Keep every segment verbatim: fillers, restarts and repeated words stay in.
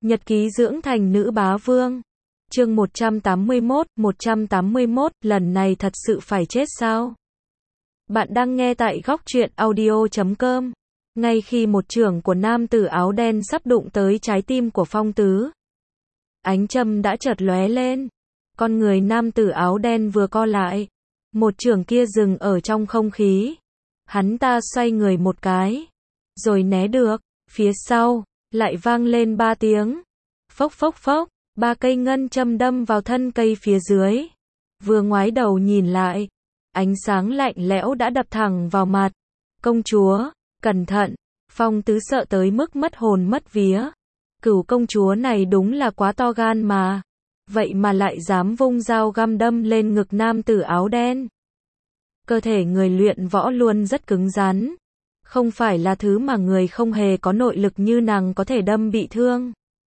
Nhật ký dưỡng thành nữ bá vương. Chương một trăm tám mươi mốt, một trăm tám mươi mốt, lần này thật sự phải chết sao? Bạn đang nghe tại góc truyện audio chấm com. Ngay khi một chưởng của nam tử áo đen sắp đụng tới trái tim của Phong Tứ, ánh châm đã chợt lóe lên. Con người nam tử áo đen vừa co lại, một chưởng kia dừng ở trong không khí. Hắn ta xoay người một cái, rồi né được. Phía sau lại vang lên ba tiếng. Phốc phốc phốc, ba cây ngân châm đâm vào thân cây phía dưới. Vừa ngoái đầu nhìn lại, ánh sáng lạnh lẽo đã đập thẳng vào mặt. Công chúa, cẩn thận. Phong Tứ sợ tới mức mất hồn mất vía. Cửu công chúa này đúng là quá to gan mà. Vậy mà lại dám vung dao găm đâm lên ngực nam tử áo đen. Cơ thể người luyện võ luôn rất cứng rắn. Không phải là thứ mà người không hề có nội lực như nàng có thể đâm bị thương.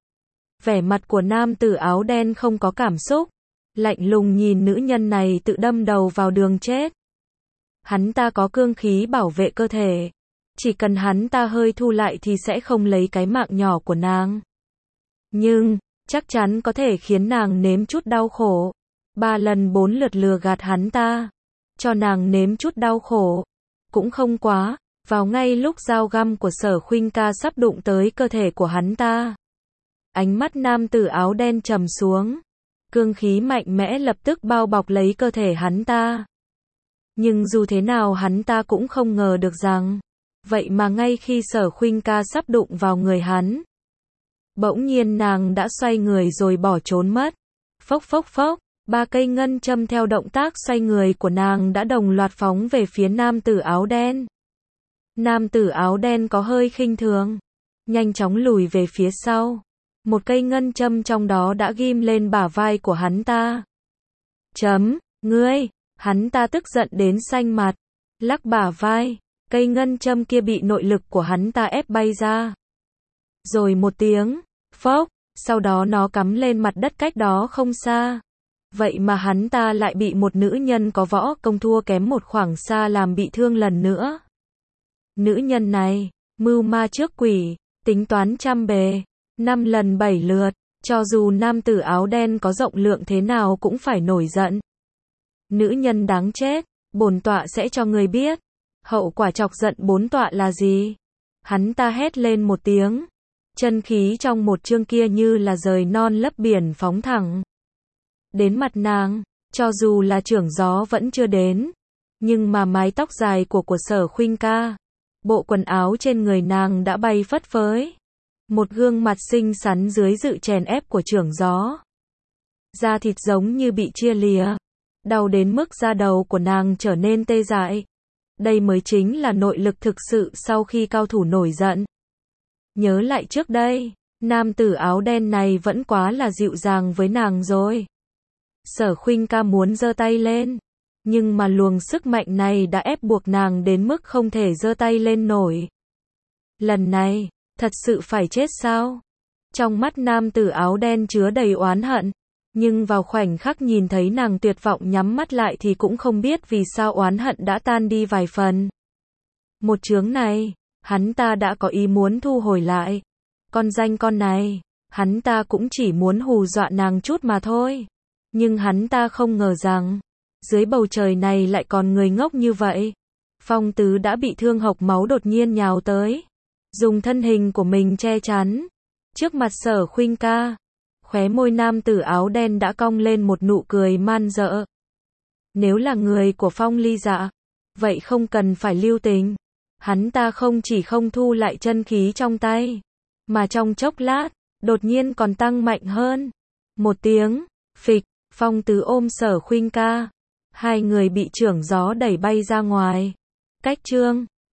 Vẻ mặt của nam tử áo đen không có cảm xúc, lạnh lùng nhìn nữ nhân này tự đâm đầu vào đường chết. Hắn ta có cương khí bảo vệ cơ thể, chỉ cần hắn ta hơi thu lại thì sẽ không lấy cái mạng nhỏ của nàng. Nhưng, chắc chắn có thể khiến nàng nếm chút đau khổ. Ba lần bốn lượt lừa gạt hắn ta, cho nàng nếm chút đau khổ, cũng không quá. Vào ngay lúc dao găm của Sở Khuynh Ca sắp đụng tới cơ thể của hắn ta, ánh mắt nam tử áo đen trầm xuống. Cương khí mạnh mẽ lập tức bao bọc lấy cơ thể hắn ta. Nhưng dù thế nào hắn ta cũng không ngờ được rằng, vậy mà ngay khi Sở Khuynh Ca sắp đụng vào người hắn, bỗng nhiên nàng đã xoay người rồi bỏ trốn mất. Phốc phốc phốc, ba cây ngân châm theo động tác xoay người của nàng đã đồng loạt phóng về phía nam tử áo đen. Nam tử áo đen có hơi khinh thường, nhanh chóng lùi về phía sau. Một cây ngân châm trong đó đã ghim lên bả vai của hắn ta. Chấm, ngươi, hắn ta tức giận đến xanh mặt, lắc bả vai, cây ngân châm kia bị nội lực của hắn ta ép bay ra. Rồi một tiếng, phốc, sau đó nó cắm lên mặt đất cách đó không xa. Vậy mà hắn ta lại bị một nữ nhân có võ công thua kém một khoảng xa làm bị thương lần nữa. Nữ nhân này, mưu ma trước quỷ, tính toán trăm bề, năm lần bảy lượt, cho dù nam tử áo đen có rộng lượng thế nào cũng phải nổi giận. Nữ nhân đáng chết, bổn tọa sẽ cho người biết, hậu quả chọc giận bốn tọa là gì. Hắn ta hét lên một tiếng, chân khí trong một chương kia như là rời non lấp biển phóng thẳng đến mặt nàng, cho dù là chưởng gió vẫn chưa đến, nhưng mà mái tóc dài của của Sở Khuynh Ca, bộ quần áo trên người nàng đã bay phất phới. Một gương mặt xinh xắn dưới sự chèn ép của chưởng gió. Da thịt giống như bị chia lìa. Đau đến mức da đầu của nàng trở nên tê dại. Đây mới chính là nội lực thực sự sau khi cao thủ nổi giận. Nhớ lại trước đây, nam tử áo đen này vẫn quá là dịu dàng với nàng rồi. Sở Khuynh Ca muốn giơ tay lên, nhưng mà luồng sức mạnh này đã ép buộc nàng đến mức không thể giơ tay lên nổi. Lần này, thật sự phải chết sao? Trong mắt nam tử áo đen chứa đầy oán hận, nhưng vào khoảnh khắc nhìn thấy nàng tuyệt vọng nhắm mắt lại thì cũng không biết vì sao oán hận đã tan đi vài phần. Một chướng này, hắn ta đã có ý muốn thu hồi lại. Con danh con này, hắn ta cũng chỉ muốn hù dọa nàng chút mà thôi. Nhưng hắn ta không ngờ rằng, dưới bầu trời này lại còn người ngốc như vậy. Phong Tứ đã bị thương hộc máu đột nhiên nhào tới, dùng thân hình của mình che chắn trước mặt Sở Khuynh Ca. Khóe môi nam tử áo đen đã cong lên một nụ cười man dợ. Nếu là người của Phong Ly Dạ, vậy không cần phải lưu tình. Hắn ta không chỉ không thu lại chân khí trong tay, mà trong chốc lát, đột nhiên còn tăng mạnh hơn. Một tiếng, phịch, Phong Tứ ôm Sở Khuynh Ca. Hai người bị chưởng gió đẩy bay ra ngoài. Cách chương